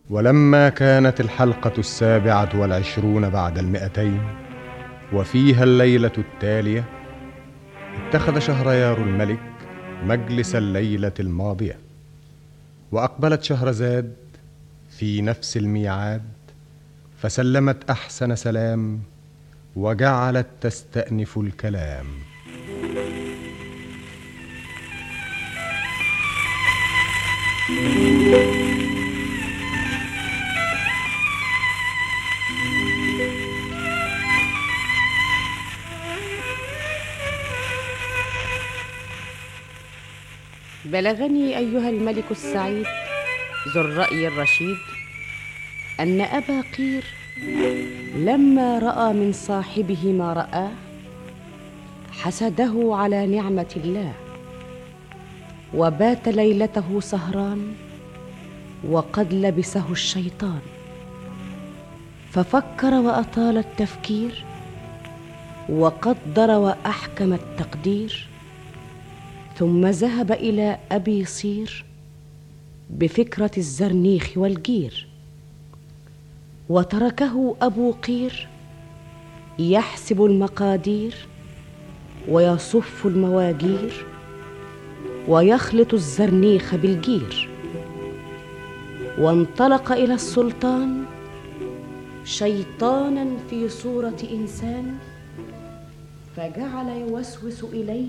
ولما كانت الحلقة 27 بعد 200 وفيها الليلة التالية، اتخذ شهريار الملك مجلس الليلة الماضية، وأقبلت شهرزاد في نفس الميعاد، فسلمت أحسن سلام وجعلت تستأنف الكلام. بلغني أيها الملك السعيد ذو الرأي الرشيد أن أبا قير لما رأى من صاحبه ما رآه حسده على نعمة الله، وبات ليلته سهران وقد لبسه الشيطان، ففكر وأطال التفكير وقدر وأحكم التقدير، ثم ذهب إلى أبي صير بفكرة الزرنيخ والجير، وتركه أبو قير يحسب المقادير ويصف المواجير ويخلط الزرنيخ بالجير، وانطلق إلى السلطان شيطانا في صورة إنسان، فجعل يوسوس إليه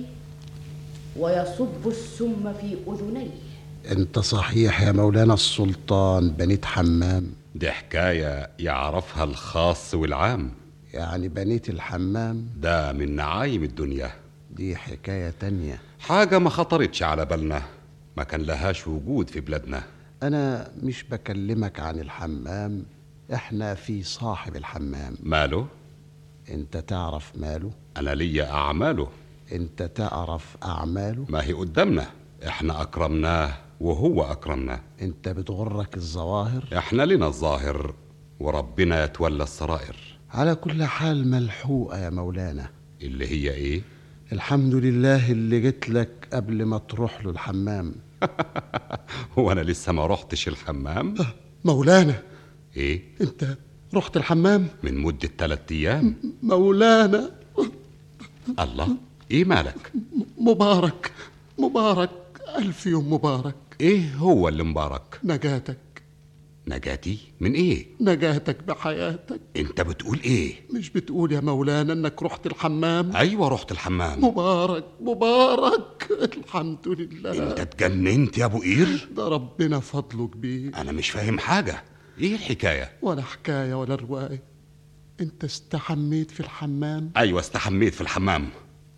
ويصب السم في أذنيه. انت صحيح يا مولانا السلطان بنيت حمام؟ دي حكاية يعرفها الخاص والعام. يعني بنيت الحمام ده من نعايم الدنيا. دي حكاية تانية، حاجة ما خطرتش على بالنا، ما كان لهاش وجود في بلادنا. أنا مش بكلمك عن الحمام، احنا في صاحب الحمام. ماله؟ انت تعرف ماله؟ أنا ليا أعماله. انت تعرف أعماله؟ ما هي قدامنا، احنا أكرمناه وهو أكرمنا. انت بتغرك الظواهر؟ احنا لنا الظاهر وربنا يتولى السرائر. على كل حال ملحوقة يا مولانا. اللي هي ايه؟ الحمد لله اللي جيت لك قبل ما تروح له الحمام. هو أنا لسه ما رحتش الحمام؟ مولانا ايه؟ انت رحت الحمام؟ من مدة 3 أيام. مولانا الله، ايه مالك؟ مبارك مبارك، ألف يوم مبارك. ايه هو اللي مبارك؟ نجاتك. نجاتي من ايه؟ نجاتك بحياتك. انت بتقول ايه؟ مش بتقول يا مولانا انك رحت الحمام؟ ايوه رحت الحمام. مبارك مبارك، الحمد لله. انت اتجننت يا ابو قير؟ ده ربنا فضله كبير. انا مش فاهم حاجة، ايه الحكاية؟ ولا حكاية ولا رواية. انت استحميت في الحمام؟ ايوه استحميت في الحمام.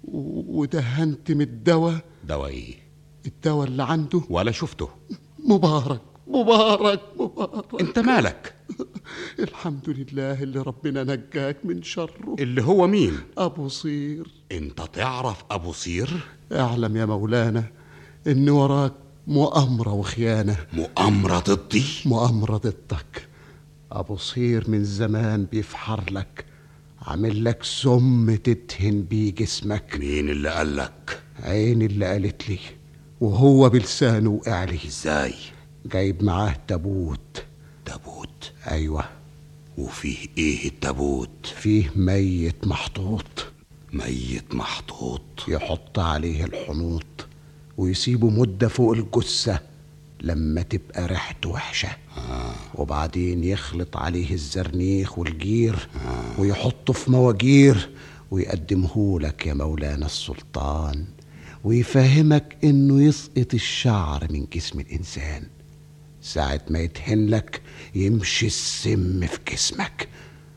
ودهنت من الدواء؟ دواء ايه؟ الدواء اللي عنده؟ ولا شفته. مبارك مبارك مبارك. انت مالك؟ الحمد لله اللي ربنا نجاك من شره. اللي هو مين؟ أبو صير. انت تعرف أبو صير؟ اعلم يا مولانا إن وراك مؤامرة وخيانة. مؤامرة ضدي؟ مؤامرة ضدك. أبو صير من زمان بيفحر لك، عامل لك سم تدهن بيه جسمك. مين اللي قالك؟ عيني اللي قالت لي، وهو بلسانه وقع لي. ازاي؟ جايب معاه تابوت. تابوت؟ ايوه. وفيه ايه التابوت؟ فيه ميت محطوط. ميت محطوط؟ يحط عليه الحنوط ويسيبه مدة فوق الجثة لما تبقى ريحته وحشة. وبعدين يخلط عليه الزرنيخ والجير ويحطه في مواجير ويقدمه لك يا مولانا السلطان، ويفهمك انه يسقط الشعر من جسم الانسان. ساعة ما يدهن لك يمشي السم في جسمك.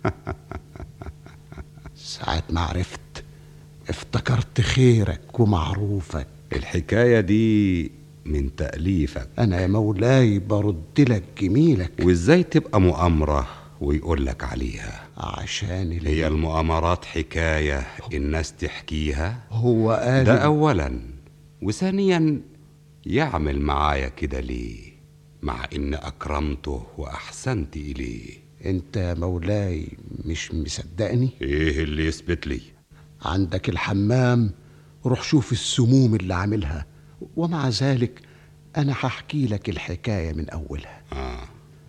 ساعة ما عرفت افتكرت خيرك ومعروفك. الحكاية دي من تأليفك؟ أنا يا مولاي برد لك جميلك. وإزاي تبقى مؤامرة ويقول لك عليها؟ عشان هي المؤامرات حكاية الناس تحكيها؟ هو قال ده أولا، وثانيا يعمل معايا كده ليه مع إن أكرمته وأحسنت إليه؟ أنت يا مولاي مش مصدقني؟ إيه اللي يثبت لي؟ عندك الحمام، روح شوف السموم اللي عاملها. ومع ذلك أنا هحكي لك الحكاية من أولها.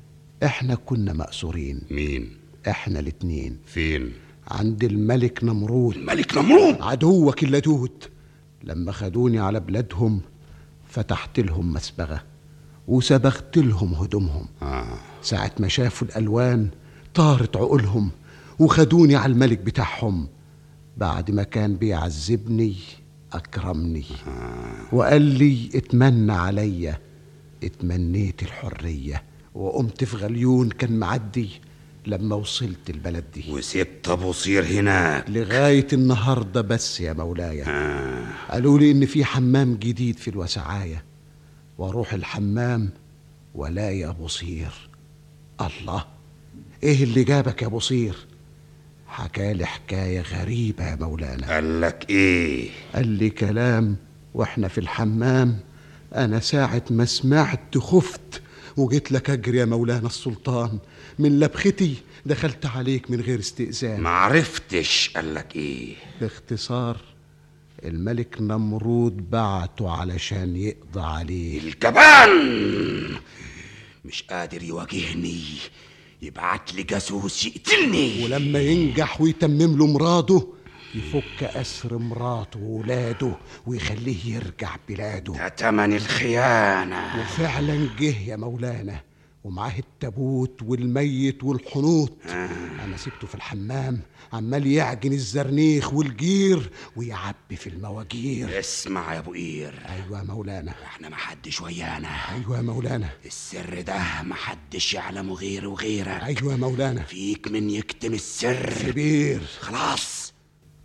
احنا كنا مأسورين. مين؟ احنا الاتنين. فين؟ عند الملك نمرود. الملك نمرود عدوك اللدود. لما خدوني على بلادهم فتحت لهم مسبغة وسبغت لهم هدومهم. ساعة ما شافوا الألوان طارت عقولهم وخدوني على الملك بتاعهم. بعد ما كان بيعذبني أكرمني وقال لي اتمنى عليا. اتمنيت الحرية وقمت في غليون كان معدي لما وصلت البلد دي، وسبت ابو قصير هناك لغاية النهاردة بس يا مولاي. قالوا لي ان في حمام جديد في الوسعاية، واروح الحمام ولاقي ابو قصير. الله، ايه اللي جابك يا ابو قصير؟ حكالي حكاية غريبة يا مولانا. قال لك ايه؟ قال لي كلام واحنا في الحمام. انا ساعة ما سمعت خفت وجيت لك اجري يا مولانا السلطان. من لبختي دخلت عليك من غير استئذان. معرفتش. قال لك ايه؟ باختصار الملك نمرود بعته علشان يقضى عليه. الجبان مش قادر يواجهني، يبعت لي جاسوس يقتلني، ولما ينجح ويتمم له مراده يفك أسر مراته وولاده ويخليه يرجع بلاده. ده تمن الخيانة. وفعلا جه يا مولانا ومعاه التابوت والميت والحنوط. أنا سبته في الحمام عمال يعجن الزرنيخ والجير ويعبي في المواجير. اسمع يا ابو قير. أيوة يا مولانا. احنا محدش ويانا. أيوة يا مولانا. السر ده محدش يعلمه غير وغيرك. أيوة يا مولانا. فيك من يكتم السر كبير. خلاص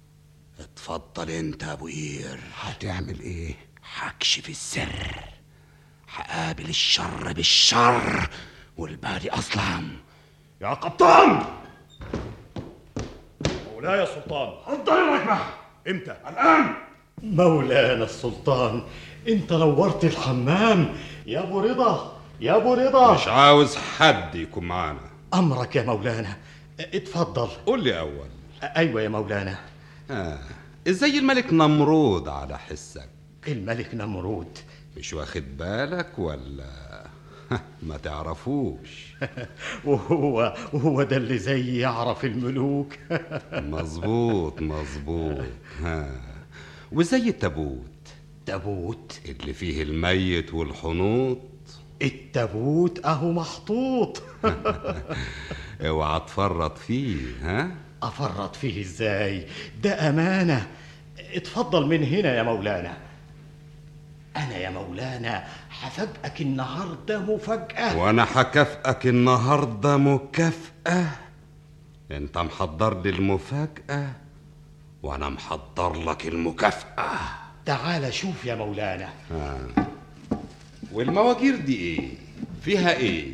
اتفضل انت يا ابو قير. هتعمل ايه؟ هكشف السر، هقابل الشر بالشر والباقي اصلا. يا قبطان. مولاي السلطان. حضر الركبة. امتى؟ الآن. مولانا السلطان، انت نورت الحمام يا ابو رضا، يا ابو رضا. مش عاوز حد يكون معانا. امرك يا مولانا، اتفضل. قول لي اول. ايوه يا مولانا. ازاي الملك نمرود على حسك؟ الملك نمرود مش واخد بالك ولا ما تعرفوش؟ وهو ده اللي زي يعرف الملوك. مظبوط. وزي التابوت. تابوت اللي فيه الميت والحنوط. التابوت اهو محطوط. اوعى تفرط فيه. افرط فيه ازاي؟ ده امانه. اتفضل من هنا يا مولانا. انا يا مولانا هفاجئك النهارده مفاجاه. وانا هكافئك النهارده مكافاه. انت محضر لي المفاجاه وانا محضر لك المكافاه. تعال شوف يا مولانا. والمواجير دي ايه؟ فيها ايه؟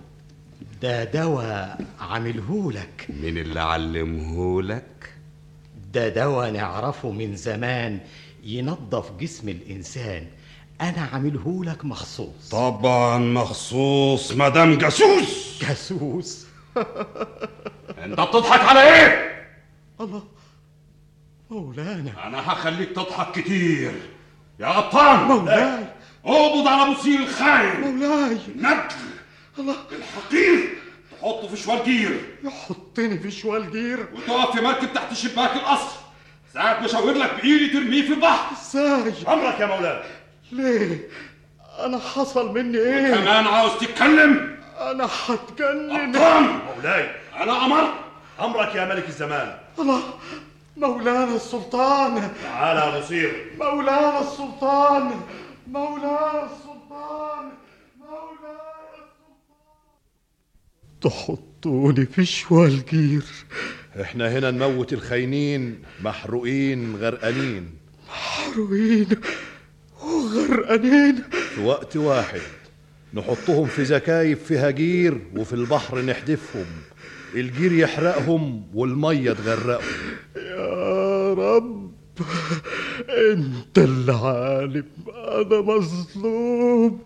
ده دواء عاملهولك. مين اللي علمهولك؟ ده دواء نعرفه من زمان ينظف جسم الإنسان. أنا عاملهولك مخصوص. طبعا مخصوص مدام جاسوس. جاسوس؟ انت بتضحك على ايه؟ الله مولانا. انا هخليك تضحك كتير يا قطان. مولاي اقبض على بصير الخاين. مولاي. نجل الله الحقير تحطه في شوال جير. يحطني في شوال جير وتقف في مركب تحت شباك القصر. ساعة ما اشاور لك بايدي ترميه في البحر. ازاي؟ أمرك يا مولانا. ليه؟ أنا حصل مني إيه؟ كمان عاوز تتكلم؟ أنا هتجنن. قطان مولاي. انا امرت. أمرك يا ملك الزمان. الله مولانا السلطان. تعال يا بصير. مولانا السلطان. مولانا السلطان. مولانا السلطان. تحطوني في شوال جير. احنا هنا نموت الخاينين محروقين غرقانين. محروقين وغرقانين في وقت واحد نحطهم في زكايف فيها جير وفي البحر نحدفهم. الجير يحرقهم والمية تغرقهم. يا رب انت اللي عالم. انا مظلوم.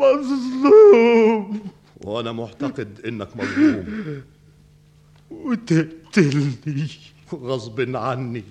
وانا معتقد انك مظلوم وتقتلني غصب عني.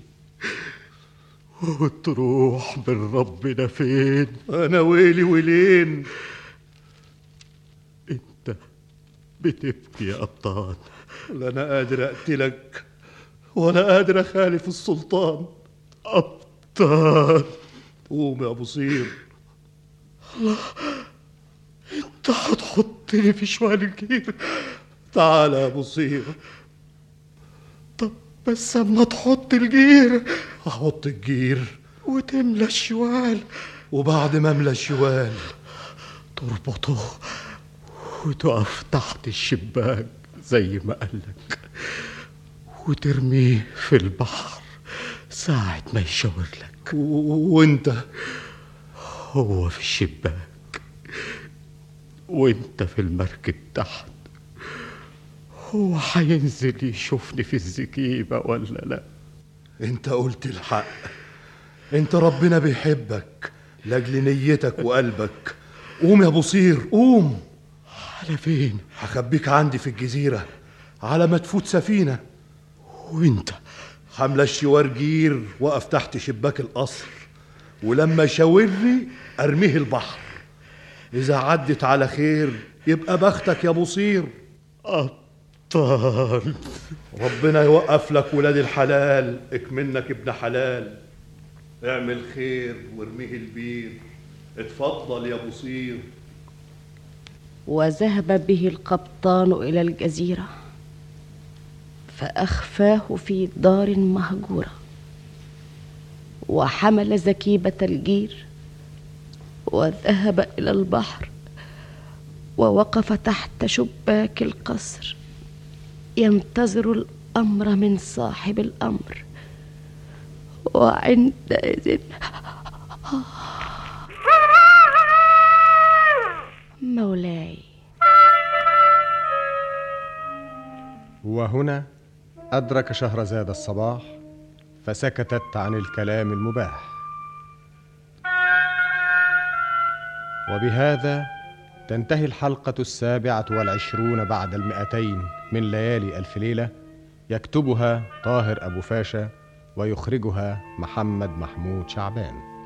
وتروح من ربنا فين؟ انا ويلي ويلين. بتبكي يا أبطال؟ لا أنا قادر أقتلك ولا قادر أخالف السلطان. أبطال، قوم يا أبو صير. الله، أنت هتحطني في شوال الجير؟ تعال يا أبو صير. طب بس أما تحط الجير. أحط الجير وتملى الشوال، وبعد ما أملى الشوال تربطه وتقف تحت الشباك زي ما قالك، وترميه في البحر ساعة ما يشاور لك. وانت هو في الشباك وانت في المركب تحت، هو هينزل يشوفني في الزكيبة ولا لا؟ انت قلت الحق، انت ربنا بيحبك لاجل نيتك وقلبك. قوم يا ابو صير، قوم. على فين؟ هخبيك عندي في الجزيرة على ما تفوت سفينة. وانت؟ حملة الشوار جير وقف تحت شباك القصر، ولما يشاورني ارميه البحر. اذا عدت على خير يبقى بختك يا ابو صير. أبطال، ربنا يوقف لك ولاد الحلال اكمنك ابن حلال. اعمل خير وارميه البير. اتفضل يا ابو صير. وذهب به القبطان إلى الجزيرة، فأخفاه في دار مهجورة، وحمل زكيبة الجير وذهب إلى البحر، ووقف تحت شباك القصر ينتظر الأمر من صاحب الأمر. وعندئذ مولاي. وهنا أدرك شهرزاد الصباح، فسكتت عن الكلام المباح. وبهذا تنتهي الحلقة 27 بعد 200 من ليالي ألف ليلة، يكتبها طاهر أبو فاشا ويخرجها محمد محمود شعبان.